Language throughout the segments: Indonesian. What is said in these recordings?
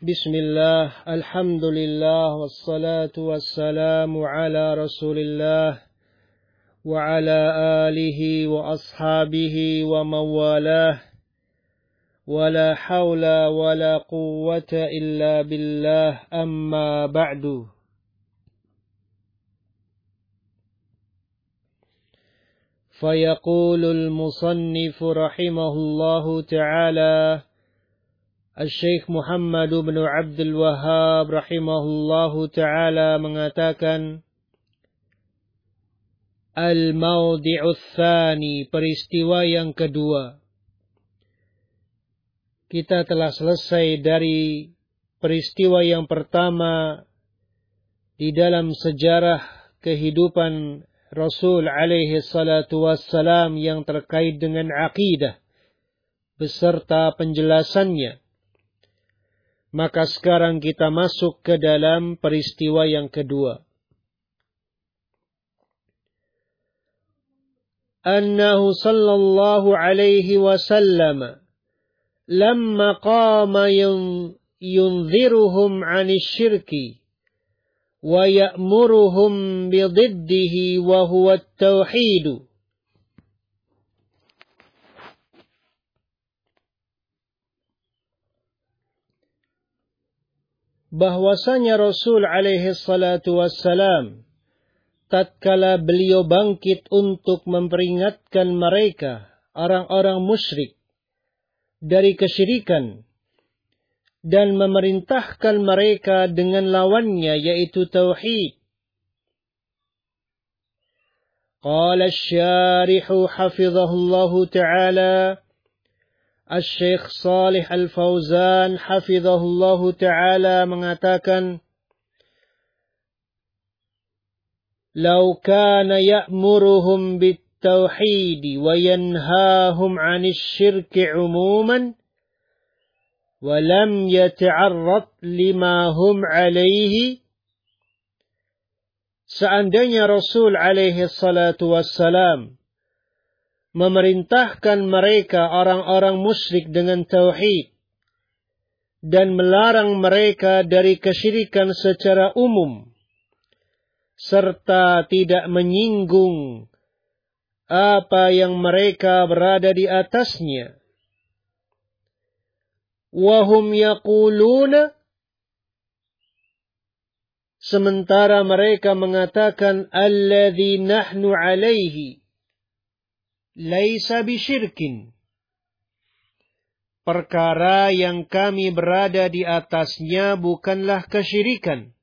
Bismillah, alhamdulillah, wassalatu wassalamu ala rasulillah, wa ala alihi wa ashabihi wa mawalah, wa la hawla wa la quwwata illa billah, amma ba'du. Fayaqulul musannifu rahimahullahu ta'ala, Al-Syeikh Muhammad bin Abdul Wahhab rahimahullahu ta'ala mengatakan, Al-Mawdi'u Tsani, peristiwa yang kedua. Kita telah selesai dari peristiwa yang pertama di dalam sejarah kehidupan Rasul alaihi salatu wassalam yang terkait dengan akidah beserta penjelasannya. Maka sekarang kita masuk ke dalam peristiwa yang kedua. Annahu sallallahu alaihi wasallam lamma qama yunziruhum 'anil syirki wa ya'muruhum bididdihi wa huwa at-tauhid. Bahwasanya Rasul alaihi salatu wassalam tatkala beliau bangkit untuk memperingatkan mereka, orang-orang musyrik, dari kesyirikan dan memerintahkan mereka dengan lawannya, yaitu tauhid. Qala asy-syarihu hafizahullahu ta'ala, Al-Syeikh Shalih Al-Fauzan hafizahullahu ta'ala mengatakan, Lau kana ya'muruhum bit-tauhidi wa yanhahum 'anil syirki 'umuman wa lam yata'arrad lima hum 'alaihi. Seandainya Rasul alaihi salatu wassalam memerintahkan mereka orang-orang musyrik dengan tauhid dan melarang mereka dari kesyirikan secara umum, serta tidak menyinggung apa yang mereka berada di atasnya. Wahum yaquluna, sementara mereka mengatakan, alladzi nahnu alaihi laisa bisyirkin, perkara yang kami berada di atasnya bukanlah kesyirikan.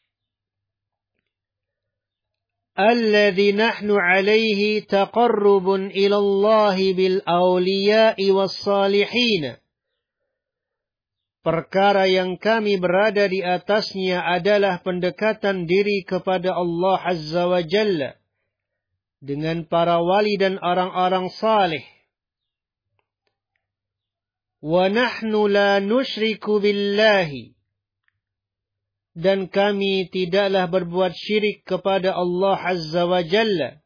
Alladzi nahnu alaihi taqarrubun ilallahi bil awliya'i was salihin, perkara yang kami berada di atasnya adalah pendekatan diri kepada Allah Azza wa Jalla dengan para wali dan orang-orang saleh. Wa nahnu la nusyriku billahi, dan kami tidaklah berbuat syirik kepada Allah Azza wa Jalla.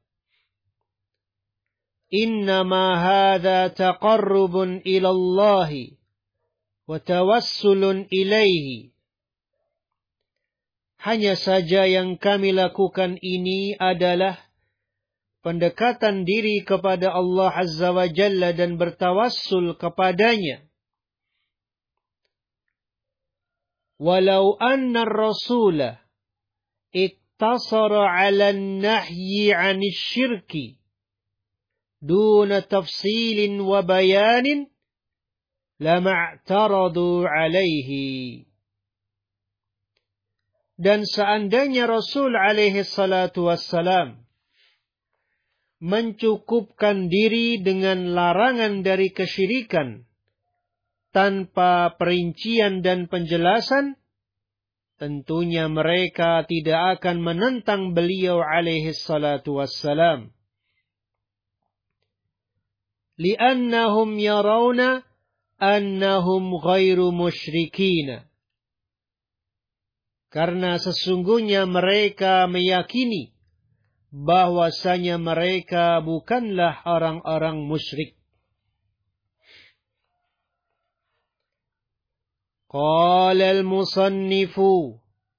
Innama hadha taqarrubun ila Allahi wa tawassulun ilaihi. Hanya saja yang kami lakukan ini adalah pendekatan diri kepada Allah Azza wa Jalla dan bertawassul kepadanya. Walau anna ar-rasula iktasara 'ala an-nahyi 'anil syirki duna tafsilin wa bayanin lama'taradu 'alaihi. Dan seandainya Rasul alaihi salatu wassalam mencukupkan diri dengan larangan dari kesyirikan tanpa perincian dan penjelasan, tentunya mereka tidak akan menentang beliau alaihi salatu wassalam. Li'annahum yarawna annahum ghairu musyrikin. Karena sesungguhnya mereka meyakini bahwasanya mereka bukanlah orang-orang musyrik. Qala al-musannifu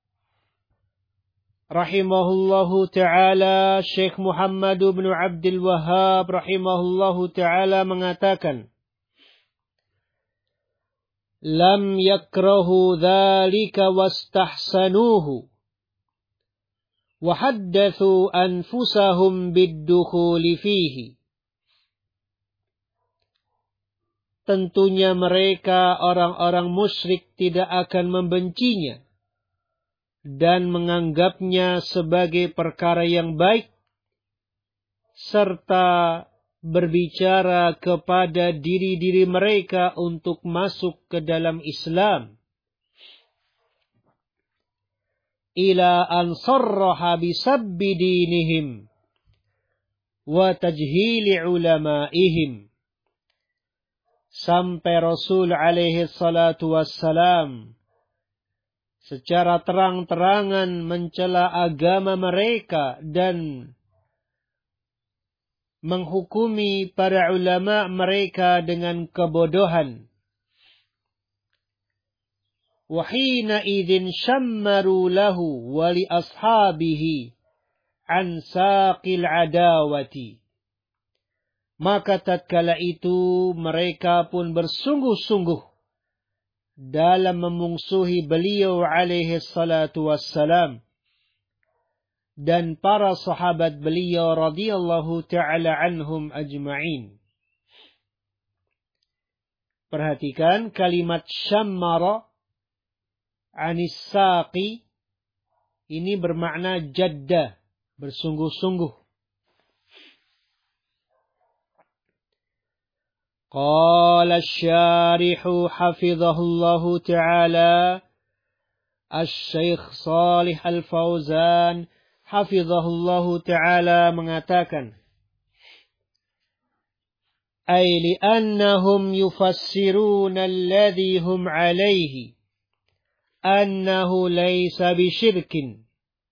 rahimahullahu ta'ala, Syekh Muhammad bin Abdul Wahhab rahimahullahu ta'ala mengatakan, lam yakrahu dhalika wastahsanuhu wa haddathu anfusahum bid-dukhuli fihi. Tentunya mereka orang-orang musyrik tidak akan membencinya dan menganggapnya sebagai perkara yang baik, serta berbicara kepada diri-diri mereka untuk masuk ke dalam Islam. Ila an sarraha bisabbi dinihim wa tajhili ulama'ihim. Sampai Rasul alaihi salatu wassalam secara terang-terangan mencela agama mereka dan menghukumi para ulama mereka dengan kebodohan. Wa hina idzin shammaru lahu wa li ashabihi an saqil adawati. Maka tatkala itu mereka pun bersungguh-sungguh dalam memungsuhi beliau alaihi salatu wassalam dan para sahabat beliau radhiyallahu ta'ala anhum ajma'in. Perhatikan kalimat syammara anis saqi ini bermakna jadda, bersungguh-sungguh. Qala asy-syarihu hafizahullahu ta'ala, Asy-Syaikh Shalih Al-Fauzan hafizahullahu ta'ala mengatakan, ay li'annahum yufassiruna alladhi hum alayhi annahu laysa bisyirkin,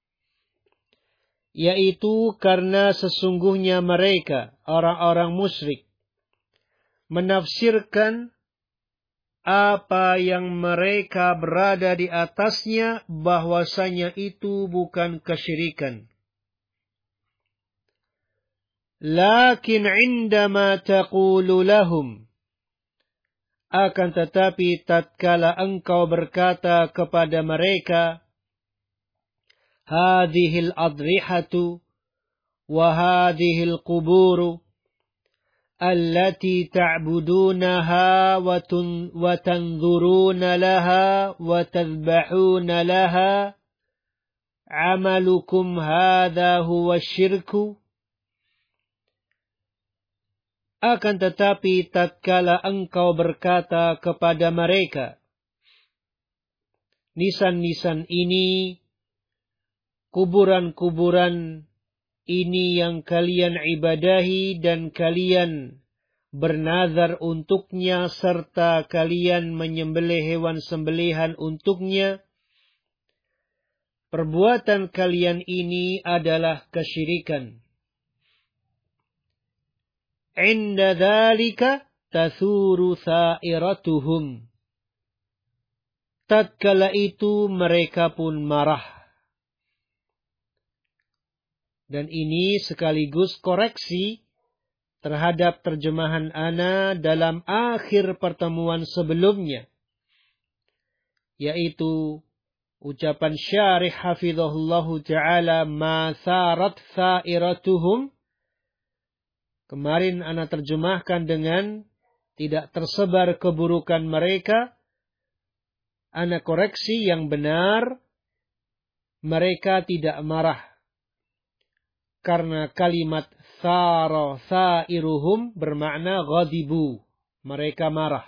yaitu karena sesungguhnya mereka orang-orang musyrik menafsirkan apa yang mereka berada di atasnya bahwasanya itu bukan kesyirikan. Lakin indama taqulu lahum, akan tetapi tatkala engkau berkata kepada mereka, hadhil adrihatu wa hadhil quburu allati ta'budunaha wa tanzuruna laha wa tadhbahuna laha amalukum hadha huwa syirku. Akan tetapi tatkala engkau berkata kepada mereka, nisan-nisan ini, kuburan-kuburan ini yang kalian ibadahi dan kalian bernazar untuknya serta kalian menyembelih hewan sembelihan untuknya, perbuatan kalian ini adalah kesyirikan. Inda dzalika tathuru sa'iratuhum. Tatkala itu mereka pun marah. Dan ini sekaligus koreksi terhadap terjemahan ana dalam akhir pertemuan sebelumnya, yaitu ucapan syarih hafizahullahu ta'ala, ma sarat sa'iratuhum. Kemarin ana terjemahkan dengan tidak tersebar keburukan mereka. Ana koreksi yang benar, mereka tidak marah. Karena kalimat sara sa'iruhum bermakna ghadibu, mereka marah.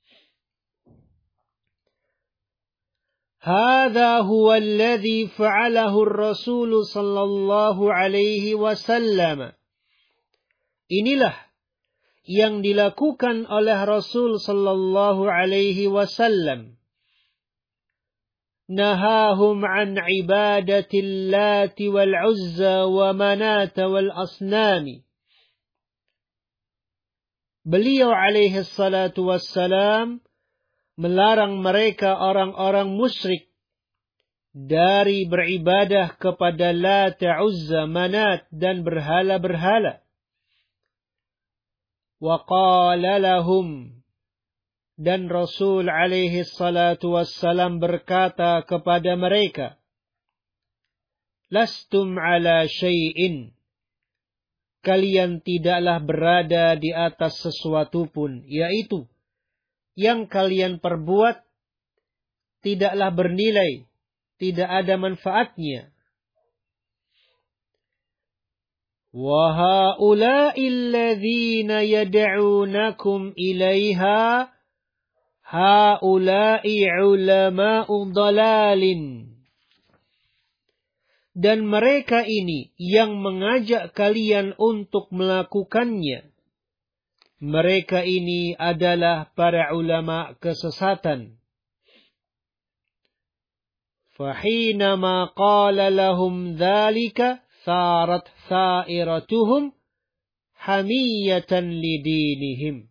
Hadza huwa alladhi fa'alahu ar-rasul sallallahu alaihi wasallam. Inilah yang dilakukan oleh Rasul sallallahu alaihi wasallam. Nahahum an ibadatil Lati wal Uzza wa Manata wal Asnami. Beliau alaihi salatu wassalam melarang mereka orang-orang musyrik dari beribadah kepada Lat, Uzza, Manat dan berhala-berhala. Wa qala lahum, dan Rasul alaihi salatu wassalam berkata kepada mereka, lastum ala syai'in, kalian tidaklah berada di atas sesuatu pun, yaitu yang kalian perbuat tidaklah bernilai, tidak ada manfaatnya. Wa haula'i alladhina yad'unakum ilaiha haula'i ulama'u dhalalin. Dan mereka ini yang mengajak kalian untuk melakukannya. Mereka ini adalah para ulama kesesatan. Fahinama qala lahum dhalika sarat sairatuhum hamiyatan lidinihim.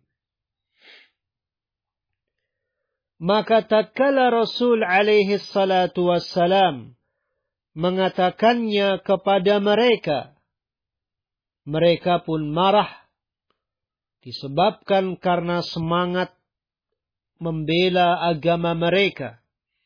Maka tatkala Rasul alaihi salatu wassalam mengatakannya kepada mereka, mereka pun marah disebabkan karena semangat membela agama mereka.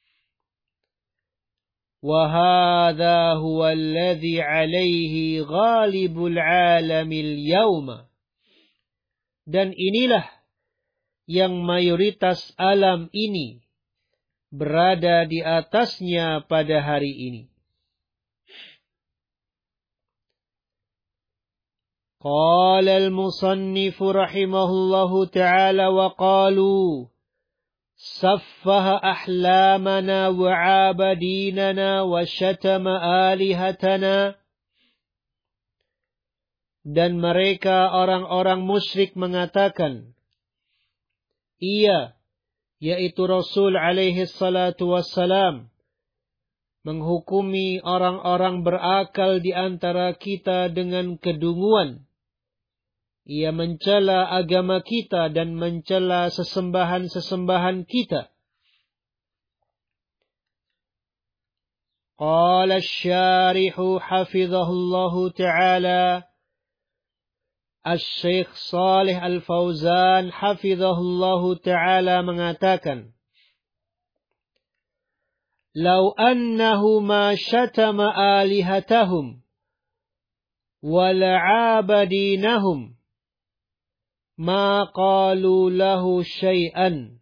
Wa hadha huwa alladhi alaihi ghalibul alamil yawma. Dan inilah yang mayoritas alam ini berada di atasnya pada hari ini. Qala al-musannif rahimahullahu ta'ala wa qalu saffaha ahlamana wa abadinana wa syatama alihatana. Dan mereka orang-orang musyrik mengatakan, ia, yaitu Rasul alaihi salatu wassalam, menghukumi orang-orang berakal di antara kita dengan kedunguan. Ia mencela agama kita dan mencela sesembahan-sesembahan kita. Qala asy-syarihu hafizahullahu ta'ala, Asy-Syaikh Shalih Al-Fauzan hafizahullahu ta'ala mengatakan, Lau annahu ma syatama alihatahum wa la'abadinahum ma qalu lahu syai'an.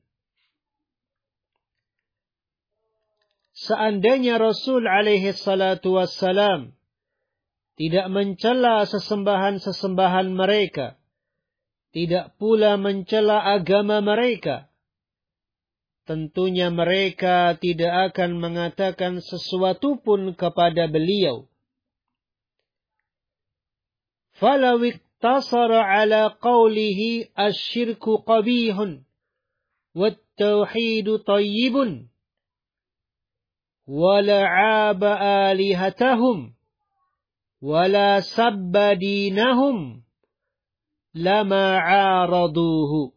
Seandainya Rasul alaihi salatu wassalam tidak mencela sesembahan-sesembahan mereka, tidak pula mencela agama mereka, tentunya mereka tidak akan mengatakan sesuatu pun kepada beliau. Falau iktasara ala qawlihi asyirku qabihun wat-tauhidu tayyibun wa la'aba alihatahum wala sabba dinahum lama araduhu.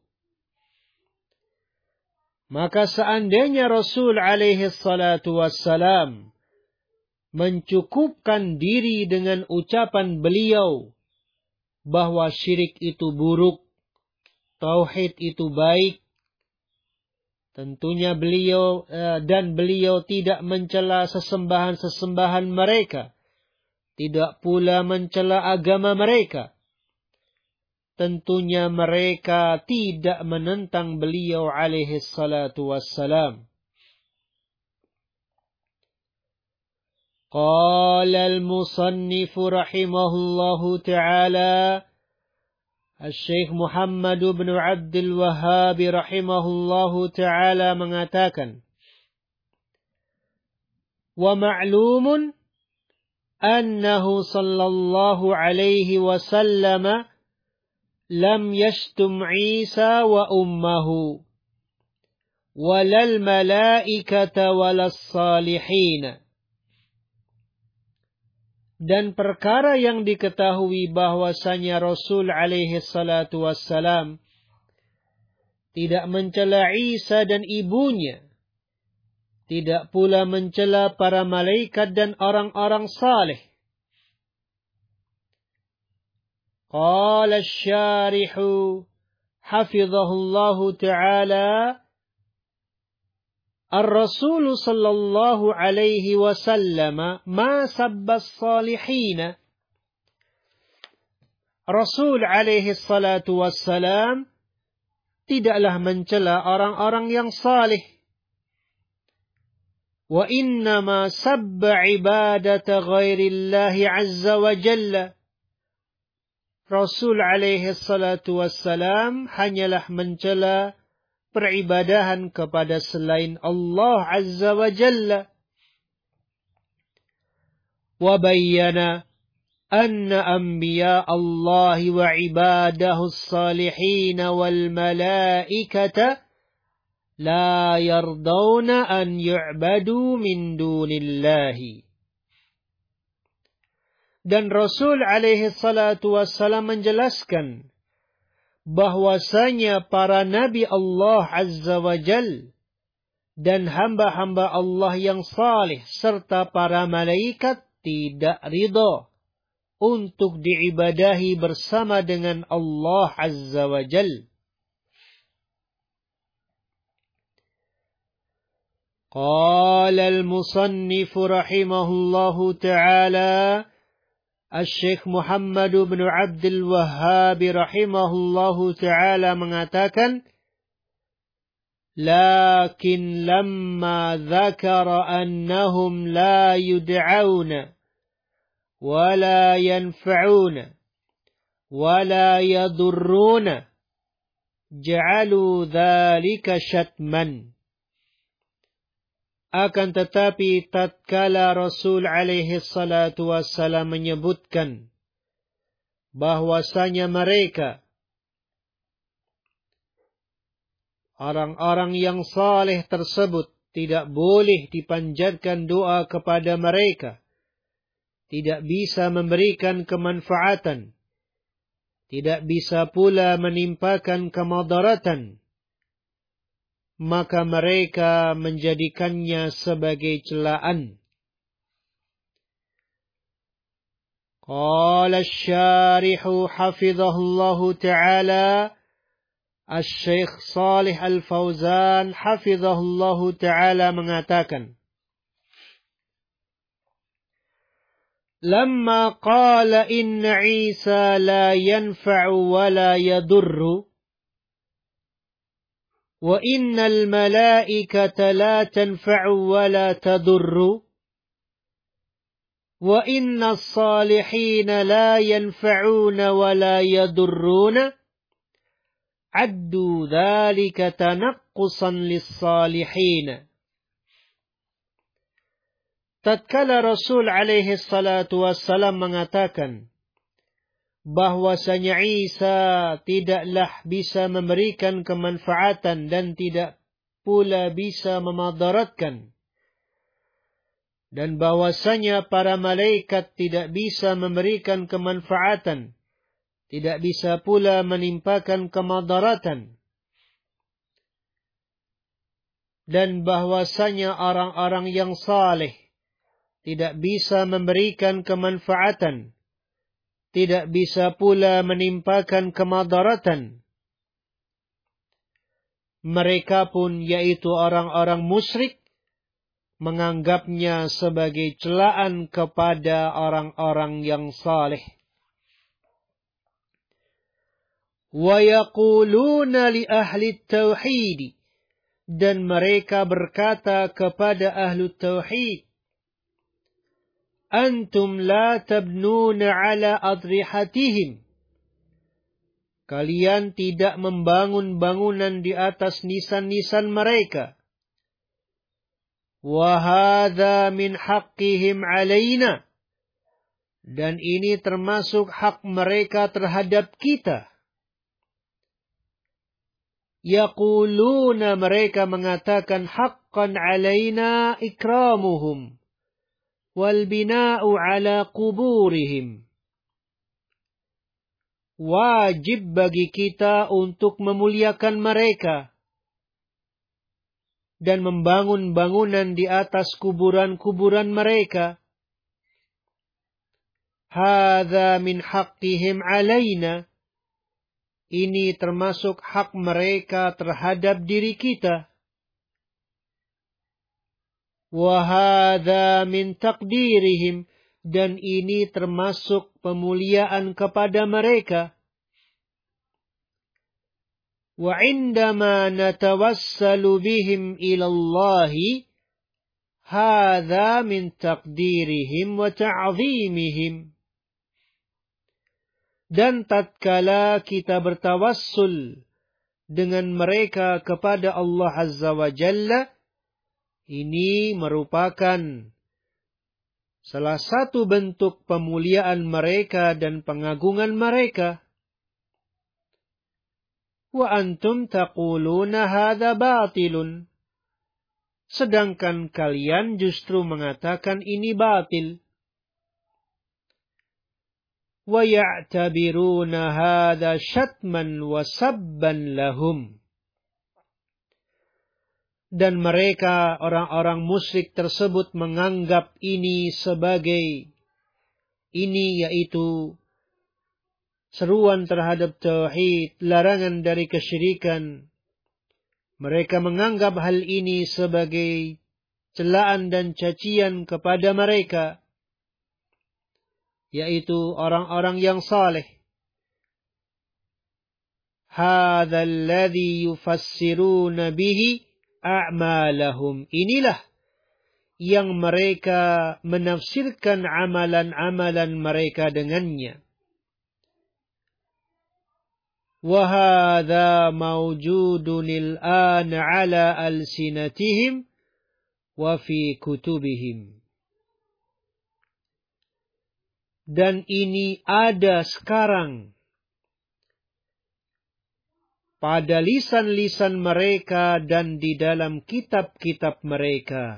Maka seandainya Rasul alaihi salatu wassalam mencukupkan diri dengan ucapan beliau bahwa syirik itu buruk, tauhid itu baik, tentunya beliau tidak mencela sesembahan-sesembahan mereka, tidak pula mencela agama mereka. Tentunya mereka tidak menentang beliau alaihi salatu wassalam. Qala al-musannif rahimahullahu ta'ala, Asy-Syaikh Muhammad bin Abdul Wahhab rahimahullahu ta'ala mengatakan, Wa ma'lumun annahu sallallahu alaihi wasallam lam yashtum Isa wa ummahu walal malaikata walas salihin. Dan perkara yang diketahui bahwasanya Rasul alaihi salatu wassalam tidak mencela Isa dan ibunya, tidak pula mencela para malaikat dan orang-orang saleh. Qala asy-syarihu hafizahullahu ta'ala, Ar-Rasul sallallahu alaihi wasallam ma sabba as-salihin. Rasul alaihi salatu wassalam tidaklah mencela orang-orang yang saleh. Wa innama sabba ibadata ghairillahi azza wa jalla. Rasul alaihi salatu wassalam hanyalah mencela peribadahan kepada selain Allah azza wa jalla. Wa bayyana أن أنبياء الله وعباده الصالحين والملائكة لا يرضون أن يعبدوا من دون الله. Dan Rasul alaihi salatu wassalam menjelaskan bahwasanya para nabi Allah azza wa jal dan hamba-hamba Allah yang salih serta para malaikat tidak ridha untuk diibadahi bersama dengan Allah Azza wa Jal. Qala al-musannif rahimahullahu ta'ala, Asy-Syaikh Muhammad bin Abdul Wahhab rahimahullahu ta'ala mengatakan, Lakin lamma dzakara annahum la yud'auna ولا ينفعون ولا يضرون جعلوا ذلك شتما. Akan tetapi tatkala Rasul alaihi salatu wassalam menyebutkan bahwasanya mereka orang-orang yang saleh tersebut tidak boleh dipanjatkan doa kepada mereka, tidak bisa memberikan kemanfaatan, tidak bisa pula menimpakan kemadaratan, maka mereka menjadikannya sebagai celaan. Qala asy-syarihu hafizahullahu ta'ala, Asy-Syaikh Shalih Al-Fauzan hafizahullahu ta'ala mengatakan, Lamma qala inna Isa la yanfa'u wa la yadurru wa innal malaikata la tanfa'u wa la tadurru wa inna as-salihina la yanfa'una wa la yadurruna addu dhalika tanaqqusan lis-salihin. Tatkala Rasul alaihi salatu wassalam mengatakan bahwasanya Isa tidaklah bisa memberikan kemanfaatan dan tidak pula bisa memadaratkan, dan bahwasanya para malaikat tidak bisa memberikan kemanfaatan, tidak bisa pula menimpakan kemadaratan, dan bahwasanya orang-orang yang saleh tidak bisa memberikan kemanfaatan, tidak bisa pula menimpakan kemadaratan. Mereka pun, yaitu orang-orang musyrik, menganggapnya sebagai celaan kepada orang-orang yang saleh. Wa yaquluna li ahli tauhid, dan mereka berkata kepada ahlu tauhid, Antum la tabnuna ala adrihatihim. Kalian tidak membangun bangunan di atas nisan-nisan mereka. Wa hadza min haqqihim alaina. Dan ini termasuk hak mereka terhadap kita. Yaquluna, mereka mengatakan, haqqan alaina ikramuhum wal bina'u ala quburihim. Wajib bagi kita untuk memuliakan mereka dan membangun bangunan di atas kuburan-kuburan mereka. Hadza min haqqihim alaina. Ini termasuk hak mereka terhadap diri kita. Wa hadza min taqdirihim. Dan ini termasuk pemuliaan kepada mereka. Wa indama natawassalu bihim ilallahi hadza min taqdirihim wa ta'zimihim. Dan tatkala kita bertawassul dengan mereka kepada Allah Azza wa Jalla, ini merupakan salah satu bentuk pemuliaan mereka dan pengagungan mereka. Wa antum taquluna hadza batilun. Sedangkan kalian justru mengatakan ini batil. Wa ya'tabiruna hadza syatman wa sabban lahum. Dan mereka, orang-orang musyrik tersebut menganggap ini sebagai yaitu seruan terhadap tauhid, larangan dari kesyirikan. Mereka menganggap hal ini sebagai celaan dan cacian kepada mereka, yaitu orang-orang yang saleh. Hadzal ladzi yufassiruna bihi a'malahum. Inilah yang mereka menafsirkan amalan-amalan mereka dengannya. Wa hadza mawjudun al-an 'ala alsinatihim wa fi kutubihim. Dan ini ada sekarang pada lisan-lisan mereka dan di dalam kitab-kitab mereka.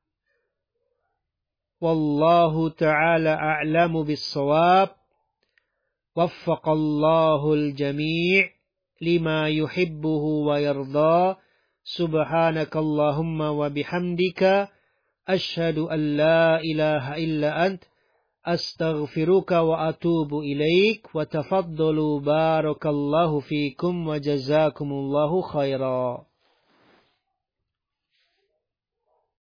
Wallahu ta'ala a'lamu bis-shawab. Waffaqallahu al-jami' lima yuhibbuhu wa yarda. Subhanakallahumma wa bihamdika asyhadu an la ilaha illa ant astaghfiruka wa atubu ilaik wa tafaddalu barakallahu fikum wa jazakumullahu khaira.